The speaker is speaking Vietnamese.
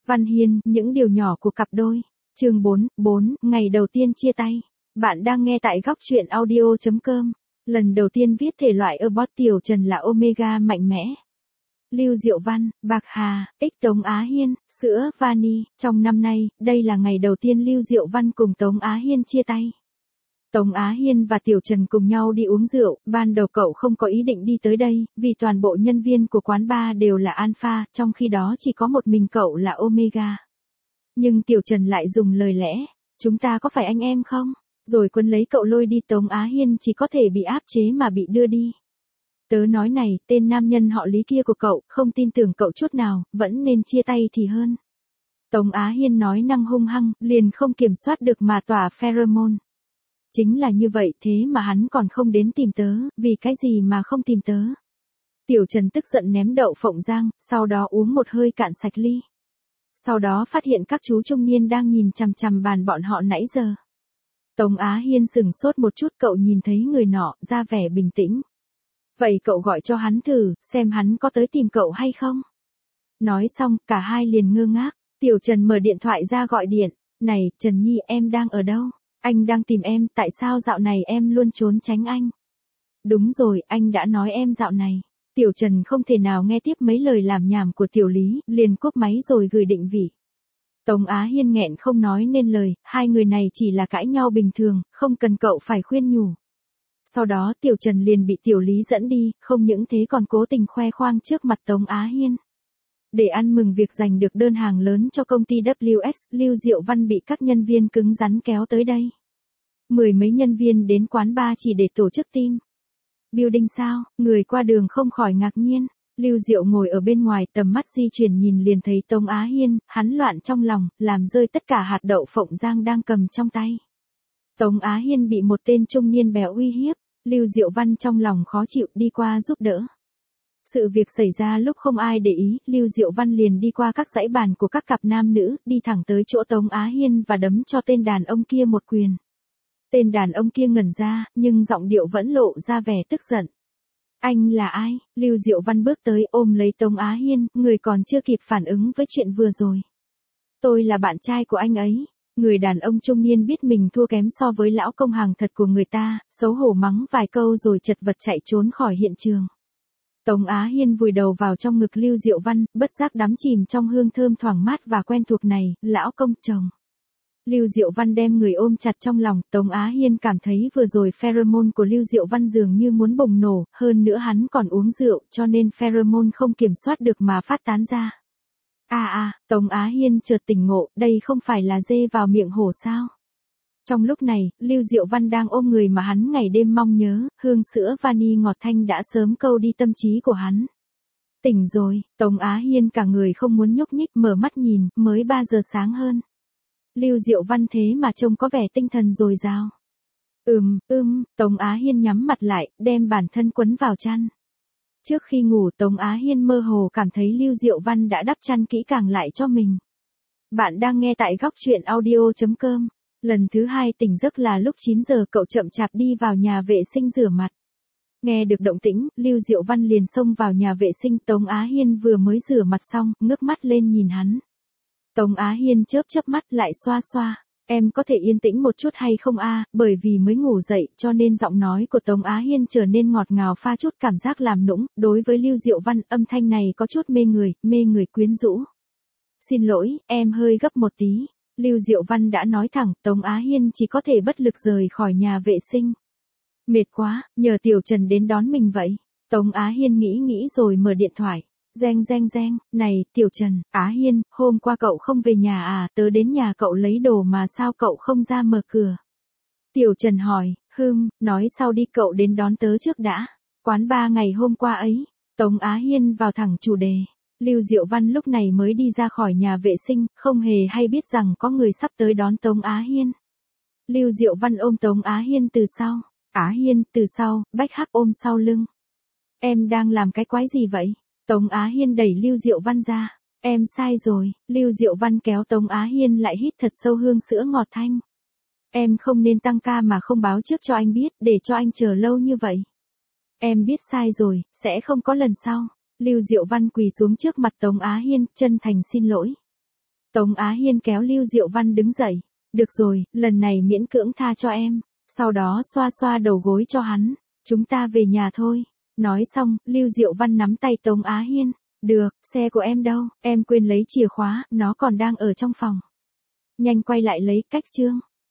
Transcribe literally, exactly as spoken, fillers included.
Văn Hiên, những điều nhỏ của cặp đôi. Chương bốn, bốn, ngày đầu tiên chia tay. Bạn đang nghe tại góc truyện audio chấm com. Lần đầu tiên viết thể loại About Tiểu Trần là Omega mạnh mẽ. Lưu Diệu Văn, Bạc Hà, X Tống Á Hiên, Sữa, Vani. Trong năm nay, đây là ngày đầu tiên Lưu Diệu Văn cùng Tống Á Hiên chia tay. Tống Á Hiên và Tiểu Trần cùng nhau đi uống rượu, ban đầu cậu không có ý định đi tới đây, vì toàn bộ nhân viên của quán bar đều là Alpha, trong khi đó chỉ có một mình cậu là Omega. Nhưng Tiểu Trần lại dùng lời lẽ, chúng ta có phải anh em không? Rồi quấn lấy cậu lôi đi. Tống Á Hiên chỉ có thể bị áp chế mà bị đưa đi. Tớ nói này, tên nam nhân họ Lý kia của cậu, không tin tưởng cậu chút nào, vẫn nên chia tay thì hơn. Tống Á Hiên nói năng hung hăng, liền không kiểm soát được mà tỏa pheromone. Chính là như vậy, thế mà hắn còn không đến tìm tớ, vì cái gì mà không tìm tớ. Tiểu Trần tức giận ném đậu phộng rang, sau đó uống một hơi cạn sạch ly. Sau đó phát hiện các chú trung niên đang nhìn chằm chằm bàn bọn họ nãy giờ. Tống Á Hiên sửng sốt một chút, cậu nhìn thấy người nọ, ra vẻ bình tĩnh. Vậy cậu gọi cho hắn thử, xem hắn có tới tìm cậu hay không. Nói xong, cả hai liền ngơ ngác. Tiểu Trần mở điện thoại ra gọi điện. Này, Trần Nhi, em đang ở đâu? Anh đang tìm em, tại sao dạo này em luôn trốn tránh anh? Đúng rồi, anh đã nói em dạo này. Tiểu Trần không thể nào nghe tiếp mấy lời làm nhảm của Tiểu Lý, liền cúp máy rồi gửi định vị. Tống Á Hiên nghẹn không nói nên lời, hai người này chỉ là cãi nhau bình thường, không cần cậu phải khuyên nhủ. Sau đó Tiểu Trần liền bị Tiểu Lý dẫn đi, không những thế còn cố tình khoe khoang trước mặt Tống Á Hiên. Để ăn mừng việc giành được đơn hàng lớn cho công ty W S, Lưu Diệu Văn bị các nhân viên cứng rắn kéo tới đây. Mười mấy nhân viên đến quán bar chỉ để tổ chức team building sao, người qua đường không khỏi ngạc nhiên. Lưu Diệu ngồi ở bên ngoài, tầm mắt di chuyển nhìn liền thấy Tống Á Hiên, hắn loạn trong lòng, làm rơi tất cả hạt đậu phộng rang đang cầm trong tay. Tống Á Hiên bị một tên trung niên béo uy hiếp, Lưu Diệu Văn trong lòng khó chịu đi qua giúp đỡ. Sự việc xảy ra lúc không ai để ý, Lưu Diệu Văn liền đi qua các dãy bàn của các cặp nam nữ, đi thẳng tới chỗ Tống Á Hiên và đấm cho tên đàn ông kia một quyền. Tên đàn ông kia ngẩn ra, nhưng giọng điệu vẫn lộ ra vẻ tức giận. Anh là ai? Lưu Diệu Văn bước tới ôm lấy Tống Á Hiên, người còn chưa kịp phản ứng với chuyện vừa rồi. Tôi là bạn trai của anh ấy. Người đàn ông trung niên biết mình thua kém so với lão công hàng thật của người ta, xấu hổ mắng vài câu rồi chật vật chạy trốn khỏi hiện trường. Tống Á Hiên vùi đầu vào trong ngực Lưu Diệu Văn, bất giác đắm chìm trong hương thơm thoảng mát và quen thuộc này, lão công chồng. Lưu Diệu Văn đem người ôm chặt trong lòng, Tống Á Hiên cảm thấy vừa rồi pheromone của Lưu Diệu Văn dường như muốn bùng nổ, hơn nữa hắn còn uống rượu, cho nên pheromone không kiểm soát được mà phát tán ra. À à, Tống Á Hiên chợt tỉnh ngộ, đây không phải là dê vào miệng hổ sao? Trong lúc này, Lưu Diệu Văn đang ôm người mà hắn ngày đêm mong nhớ, hương sữa vani ngọt thanh đã sớm câu đi tâm trí của hắn. Tỉnh rồi, Tống Á Hiên cả người không muốn nhúc nhích, mở mắt nhìn, mới ba giờ sáng hơn. Lưu Diệu Văn thế mà trông có vẻ tinh thần dồi dào. Ừm, ưm, Tống Á Hiên nhắm mặt lại, đem bản thân quấn vào chăn. Trước khi ngủ Tống Á Hiên mơ hồ cảm thấy Lưu Diệu Văn đã đắp chăn kỹ càng lại cho mình. Bạn đang nghe tại góc truyện audio chấm com. Lần thứ hai tỉnh giấc là lúc chín giờ, cậu chậm chạp đi vào nhà vệ sinh rửa mặt. Nghe được động tĩnh, Lưu Diệu Văn liền xông vào nhà vệ sinh. Tống Á Hiên vừa mới rửa mặt xong, ngước mắt lên nhìn hắn. Tống Á Hiên chớp chớp mắt lại xoa xoa. Em có thể yên tĩnh một chút hay không a? Bởi vì mới ngủ dậy, cho nên giọng nói của Tống Á Hiên trở nên ngọt ngào pha chút cảm giác làm nũng. Đối với Lưu Diệu Văn, âm thanh này có chút mê người, mê người quyến rũ. Xin lỗi, em hơi gấp một tí. Lưu Diệu Văn đã nói thẳng, Tống Á Hiên chỉ có thể bất lực rời khỏi nhà vệ sinh. Mệt quá, nhờ Tiểu Trần đến đón mình vậy. Tống Á Hiên nghĩ nghĩ rồi mở điện thoại. Reng reng reng, này, Tiểu Trần, Á Hiên, hôm qua cậu không về nhà à, tớ đến nhà cậu lấy đồ mà sao cậu không ra mở cửa. Tiểu Trần hỏi, hừm, nói sau đi, cậu đến đón tớ trước đã. Quán bar ngày hôm qua ấy. Tống Á Hiên vào thẳng chủ đề. Lưu Diệu Văn lúc này mới đi ra khỏi nhà vệ sinh, không hề hay biết rằng có người sắp tới đón Tống Á Hiên. Lưu Diệu Văn ôm Tống Á Hiên từ sau. Á Hiên, từ sau, bách hắc ôm sau lưng. Em đang làm cái quái gì vậy? Tống Á Hiên đẩy Lưu Diệu Văn ra. Em sai rồi. Lưu Diệu Văn kéo Tống Á Hiên lại hít thật sâu hương sữa ngọt thanh. Em không nên tăng ca mà không báo trước cho anh biết, để cho anh chờ lâu như vậy. Em biết sai rồi, sẽ không có lần sau. Lưu Diệu Văn quỳ xuống trước mặt Tống Á Hiên, chân thành xin lỗi. Tống Á Hiên kéo Lưu Diệu Văn đứng dậy. Được rồi, lần này miễn cưỡng tha cho em. Sau đó xoa xoa đầu gối cho hắn. Chúng ta về nhà thôi. Nói xong, Lưu Diệu Văn nắm tay Tống Á Hiên. Được, xe của em đâu, em quên lấy chìa khóa, nó còn đang ở trong phòng. Nhanh quay lại lấy, cách chương.